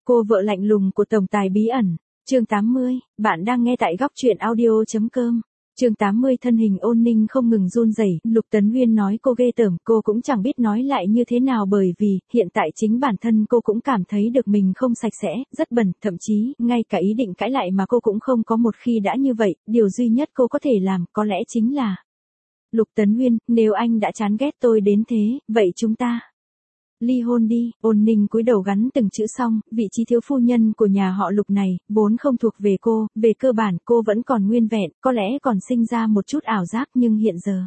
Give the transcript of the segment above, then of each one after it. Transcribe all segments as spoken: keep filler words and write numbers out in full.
Cô vợ lạnh lùng của tổng tài bí ẩn. Chương tám mươi, bạn đang nghe tại góc truyện audio chấm com. Chương tám mươi thân hình ôn ninh không ngừng run rẩy, Lục Tấn Nguyên nói cô ghê tởm, cô cũng chẳng biết nói lại như thế nào bởi vì, hiện tại chính bản thân cô cũng cảm thấy được mình không sạch sẽ, rất bẩn, thậm chí, ngay cả ý định cãi lại mà cô cũng không có một khi đã như vậy, điều duy nhất cô có thể làm, có lẽ chính là Lục Tấn Nguyên, nếu anh đã chán ghét tôi đến thế, vậy chúng ta ly hôn đi. Ôn ninh cúi đầu gắn từng chữ xong, vị trí thiếu phu nhân của nhà họ Lục này, vốn không thuộc về cô, về cơ bản cô vẫn còn nguyên vẹn, có lẽ còn sinh ra một chút ảo giác nhưng hiện giờ,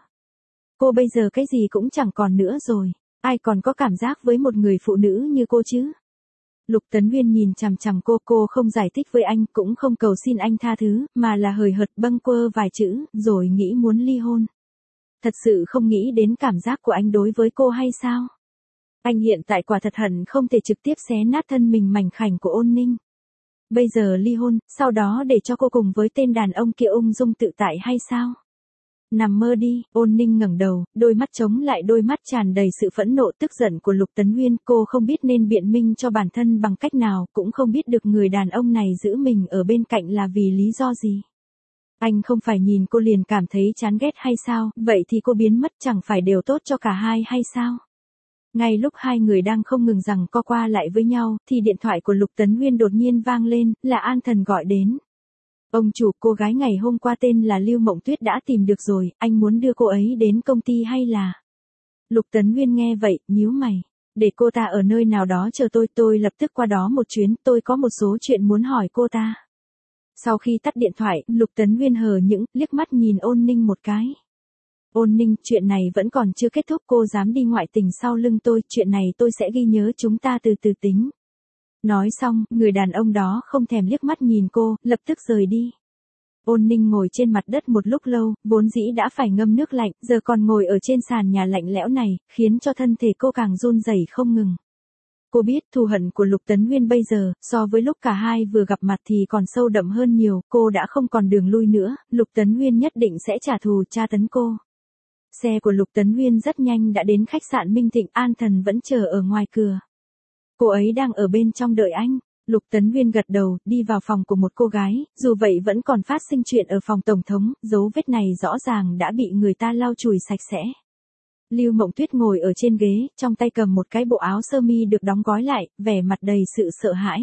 cô bây giờ cái gì cũng chẳng còn nữa rồi, ai còn có cảm giác với một người phụ nữ như cô chứ? Lục Tấn Nguyên nhìn chằm chằm cô, cô không giải thích với anh, cũng không cầu xin anh tha thứ, mà là hời hợt bâng quơ vài chữ, rồi nghĩ muốn ly hôn. Thật sự không nghĩ đến cảm giác của anh đối với cô hay sao? Anh hiện tại quả thật hận không thể trực tiếp xé nát thân mình mảnh khảnh của ôn ninh. Bây giờ ly hôn, sau đó để cho cô cùng với tên đàn ông kia ung dung tự tại hay sao? Nằm mơ đi. Ôn ninh ngẩng đầu, đôi mắt chống lại đôi mắt tràn đầy sự phẫn nộ tức giận của Lục Tấn Nguyên. Cô không biết nên biện minh cho bản thân bằng cách nào, cũng không biết được người đàn ông này giữ mình ở bên cạnh là vì lý do gì. Anh không phải nhìn cô liền cảm thấy chán ghét hay sao, vậy thì cô biến mất chẳng phải đều tốt cho cả hai hay sao? Ngay lúc hai người đang không ngừng rằng co qua lại với nhau, thì điện thoại của Lục Tấn Nguyên đột nhiên vang lên, là An Thần gọi đến. Ông chủ, cô gái ngày hôm qua tên là Lưu Mộng Tuyết đã tìm được rồi, anh muốn đưa cô ấy đến công ty hay là... Lục Tấn Nguyên nghe vậy, nhíu mày. Để cô ta ở nơi nào đó chờ tôi, tôi lập tức qua đó một chuyến, tôi có một số chuyện muốn hỏi cô ta. Sau khi tắt điện thoại, Lục Tấn Nguyên hờ những, liếc mắt nhìn ôn ninh một cái. Ôn ninh, chuyện này vẫn còn chưa kết thúc, cô dám đi ngoại tình sau lưng tôi, chuyện này tôi sẽ ghi nhớ, chúng ta từ từ tính. Nói xong, người đàn ông đó không thèm liếc mắt nhìn cô, lập tức rời đi. Ôn ninh ngồi trên mặt đất một lúc lâu, vốn dĩ đã phải ngâm nước lạnh, giờ còn ngồi ở trên sàn nhà lạnh lẽo này, khiến cho thân thể cô càng run rẩy không ngừng. Cô biết thù hận của Lục Tấn Nguyên bây giờ, so với lúc cả hai vừa gặp mặt thì còn sâu đậm hơn nhiều, cô đã không còn đường lui nữa, Lục Tấn Nguyên nhất định sẽ trả thù tra tấn cô. Xe của Lục Tấn Nguyên rất nhanh đã đến khách sạn Minh Thịnh, An Thần vẫn chờ ở ngoài cửa. Cô ấy đang ở bên trong đợi anh. Lục Tấn Nguyên gật đầu, đi vào phòng của một cô gái, dù vậy vẫn còn phát sinh chuyện ở phòng tổng thống, dấu vết này rõ ràng đã bị người ta lau chùi sạch sẽ. Lưu Mộng Tuyết ngồi ở trên ghế, trong tay cầm một cái bộ áo sơ mi được đóng gói lại, vẻ mặt đầy sự sợ hãi.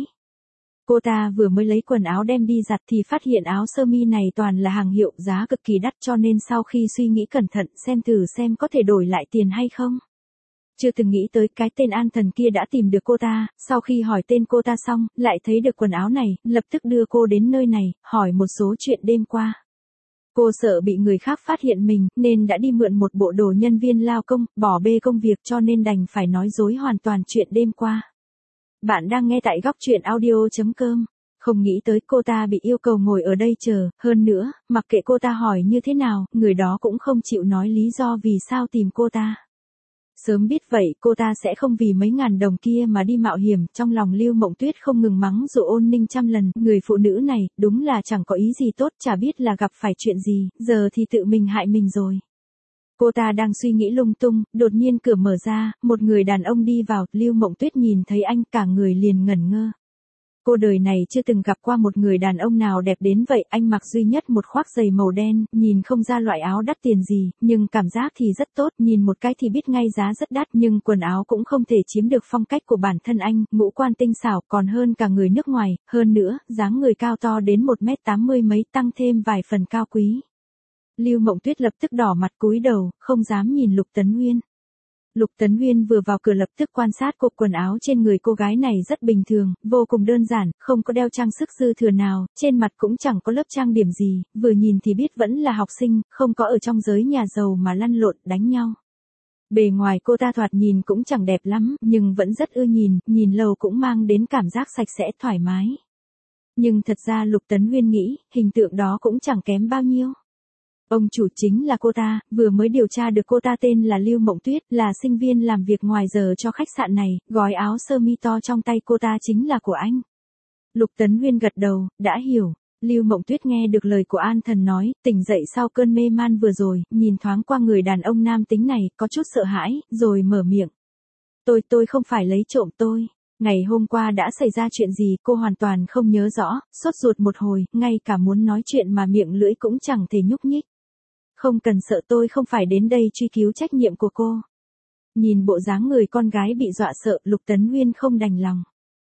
Cô ta vừa mới lấy quần áo đem đi giặt thì phát hiện áo sơ mi này toàn là hàng hiệu giá cực kỳ đắt, cho nên sau khi suy nghĩ cẩn thận xem thử xem có thể đổi lại tiền hay không. Chưa từng nghĩ tới cái tên An Thần kia đã tìm được cô ta, sau khi hỏi tên cô ta xong, lại thấy được quần áo này, lập tức đưa cô đến nơi này, hỏi một số chuyện đêm qua. Cô sợ bị người khác phát hiện mình, nên đã đi mượn một bộ đồ nhân viên lao công, bỏ bê công việc cho nên đành phải nói dối hoàn toàn chuyện đêm qua. Bạn đang nghe tại góc truyện audio chấm com. Không nghĩ tới cô ta bị yêu cầu ngồi ở đây chờ, hơn nữa, mặc kệ cô ta hỏi như thế nào, người đó cũng không chịu nói lý do vì sao tìm cô ta. Sớm biết vậy, cô ta sẽ không vì mấy ngàn đồng kia mà đi mạo hiểm, trong lòng Lưu Mộng Tuyết không ngừng mắng dụ ôn ninh trăm lần, người phụ nữ này, đúng là chẳng có ý gì tốt, chả biết là gặp phải chuyện gì, giờ thì tự mình hại mình rồi. Cô ta đang suy nghĩ lung tung, đột nhiên cửa mở ra, một người đàn ông đi vào, Lưu Mộng Tuyết nhìn thấy anh cả người liền ngẩn ngơ. Cô đời này chưa từng gặp qua một người đàn ông nào đẹp đến vậy, anh mặc duy nhất một khoác giày màu đen, nhìn không ra loại áo đắt tiền gì, nhưng cảm giác thì rất tốt, nhìn một cái thì biết ngay giá rất đắt, nhưng quần áo cũng không thể chiếm được phong cách của bản thân anh, ngũ quan tinh xảo còn hơn cả người nước ngoài, hơn nữa, dáng người cao to đến một mét tám mươi mấy tăng thêm vài phần cao quý. Lưu Mộng Tuyết lập tức đỏ mặt cúi đầu, không dám nhìn Lục Tấn Nguyên. Lục Tấn Nguyên vừa vào cửa lập tức quan sát cô, quần áo trên người cô gái này rất bình thường, vô cùng đơn giản, không có đeo trang sức dư thừa nào, trên mặt cũng chẳng có lớp trang điểm gì, vừa nhìn thì biết vẫn là học sinh, không có ở trong giới nhà giàu mà lăn lộn, đánh nhau. Bề ngoài cô ta thoạt nhìn cũng chẳng đẹp lắm, nhưng vẫn rất ưa nhìn, nhìn lâu cũng mang đến cảm giác sạch sẽ thoải mái. Nhưng thật ra Lục Tấn Nguyên nghĩ, hình tượng đó cũng chẳng kém bao nhiêu. Ông chủ chính là cô ta, vừa mới điều tra được cô ta tên là Lưu Mộng Tuyết, là sinh viên làm việc ngoài giờ cho khách sạn này, gói áo sơ mi to trong tay cô ta chính là của anh. Lục Tấn Nguyên gật đầu, đã hiểu. Lưu Mộng Tuyết nghe được lời của An Thần nói, tỉnh dậy sau cơn mê man vừa rồi, nhìn thoáng qua người đàn ông nam tính này, có chút sợ hãi, rồi mở miệng. Tôi, tôi không phải lấy trộm tôi. Ngày hôm qua đã xảy ra chuyện gì cô hoàn toàn không nhớ rõ, sốt ruột một hồi, ngay cả muốn nói chuyện mà miệng lưỡi cũng chẳng thể nhúc nhích. Không cần sợ, tôi không phải đến đây truy cứu trách nhiệm của cô. Nhìn bộ dáng người con gái bị dọa sợ, Lục Tấn Nguyên không đành lòng.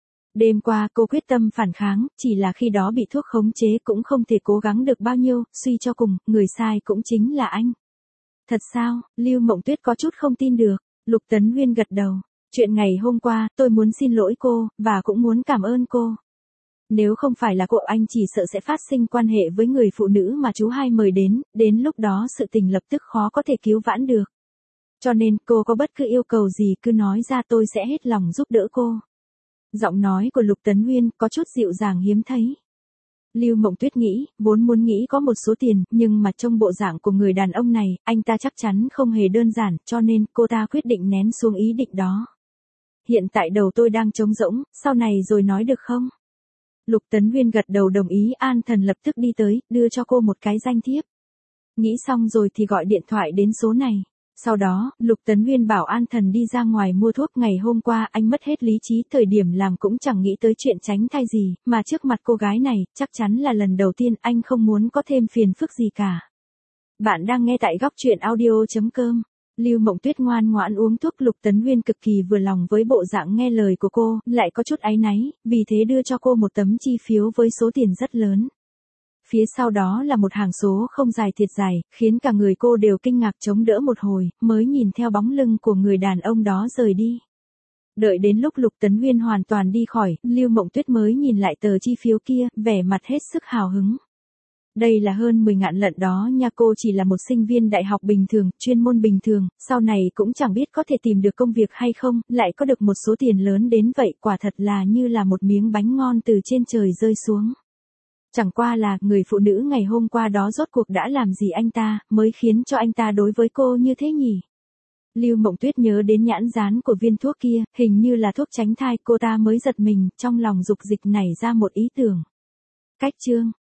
Đêm qua cô quyết tâm phản kháng, chỉ là khi đó bị thuốc khống chế cũng không thể cố gắng được bao nhiêu, suy cho cùng, người sai cũng chính là anh. Thật sao? Lưu Mộng Tuyết có chút không tin được. Lục Tấn Nguyên gật đầu. Chuyện ngày hôm qua, tôi muốn xin lỗi cô, và cũng muốn cảm ơn cô. Nếu không phải là cô, anh chỉ sợ sẽ phát sinh quan hệ với người phụ nữ mà chú hai mời đến, đến lúc đó sự tình lập tức khó có thể cứu vãn được. Cho nên, cô có bất cứ yêu cầu gì cứ nói ra, tôi sẽ hết lòng giúp đỡ cô. Giọng nói của Lục Tấn Nguyên có chút dịu dàng hiếm thấy. Lưu Mộng Tuyết nghĩ, vốn muốn nghĩ có một số tiền, nhưng mà trông bộ dạng của người đàn ông này, anh ta chắc chắn không hề đơn giản, cho nên cô ta quyết định nén xuống ý định đó. Hiện tại đầu tôi đang trống rỗng, sau này rồi nói được không? Lục Tấn Nguyên gật đầu đồng ý. An Thần lập tức đi tới, đưa cho cô một cái danh thiếp. Nghĩ xong rồi thì gọi điện thoại đến số này. Sau đó, Lục Tấn Nguyên bảo An Thần đi ra ngoài mua thuốc. Ngày hôm qua anh mất hết lý trí, thời điểm làm cũng chẳng nghĩ tới chuyện tránh thai gì, mà trước mặt cô gái này, chắc chắn là lần đầu tiên, anh không muốn có thêm phiền phức gì cả. Bạn đang nghe tại góc truyện audio chấm com. Lưu Mộng Tuyết ngoan ngoãn uống thuốc. Lục Tấn Nguyên cực kỳ vừa lòng với bộ dạng nghe lời của cô, lại có chút áy náy, vì thế đưa cho cô một tấm chi phiếu với số tiền rất lớn. Phía sau đó là một hàng số không dài thiệt dài, khiến cả người cô đều kinh ngạc, chống đỡ một hồi, mới nhìn theo bóng lưng của người đàn ông đó rời đi. Đợi đến lúc Lục Tấn Nguyên hoàn toàn đi khỏi, Lưu Mộng Tuyết mới nhìn lại tờ chi phiếu kia, vẻ mặt hết sức hào hứng. Đây là hơn mười ngàn lận đó nha, cô chỉ là một sinh viên đại học bình thường, chuyên môn bình thường, sau này cũng chẳng biết có thể tìm được công việc hay không, lại có được một số tiền lớn đến vậy, quả thật là như là một miếng bánh ngon từ trên trời rơi xuống. Chẳng qua là, người phụ nữ ngày hôm qua đó rốt cuộc đã làm gì anh ta, mới khiến cho anh ta đối với cô như thế nhỉ? Lưu Mộng Tuyết nhớ đến nhãn dán của viên thuốc kia, hình như là thuốc tránh thai, cô ta mới giật mình, trong lòng dục dịch nảy ra một ý tưởng. Cách chương